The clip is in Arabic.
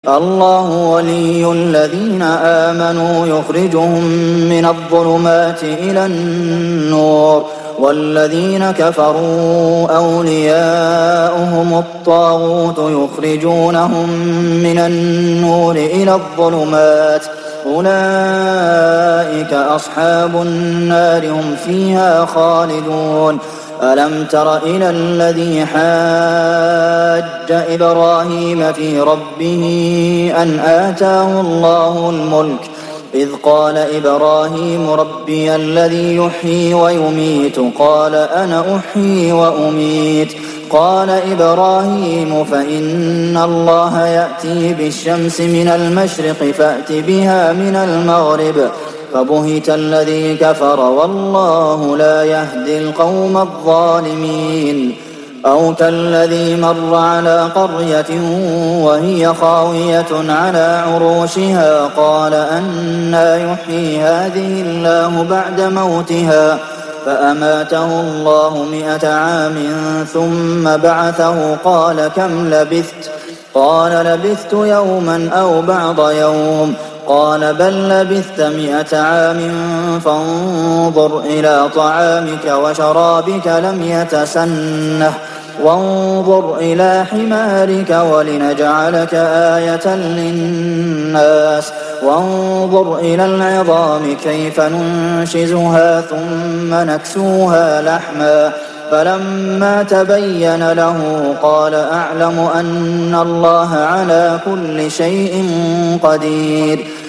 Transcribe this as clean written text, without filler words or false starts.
الله ولي الذين آمنوا يخرجهم من الظلمات إلى النور والذين كفروا أولياؤهم الطاغوت يخرجونهم من النور إلى الظلمات أولئك أصحاب النار هم فيها خالدون ألم تر إلى الذي حاج إبراهيم في ربه أن آتاه الله الملك إذ قال إبراهيم ربي الذي يحيي ويميت قال أنا أحيي وأميت قال إبراهيم فإن الله يأتي بالشمس من المشرق فأت بها من المغرب فبهت الذي كفر والله لا يهدي القوم الظالمين أو كالذي مر على قرية وهي خاوية على عروشها قال أنى يحيي هذه الله بعد موتها فأماته الله 100 عام ثم بعثه قال كم لبثت قال لبثت يوما أو بعض يوم قال بل لبثت 100 عام فانظر إلى طعامك وشرابك لم يتسنه وانظر إلى حمارك ولنجعلك آية للناس وانظر إلى العظام كيف ننشزها ثم نكسوها لحما فلما تبين له قال أعلم أن الله على كل شيء قدير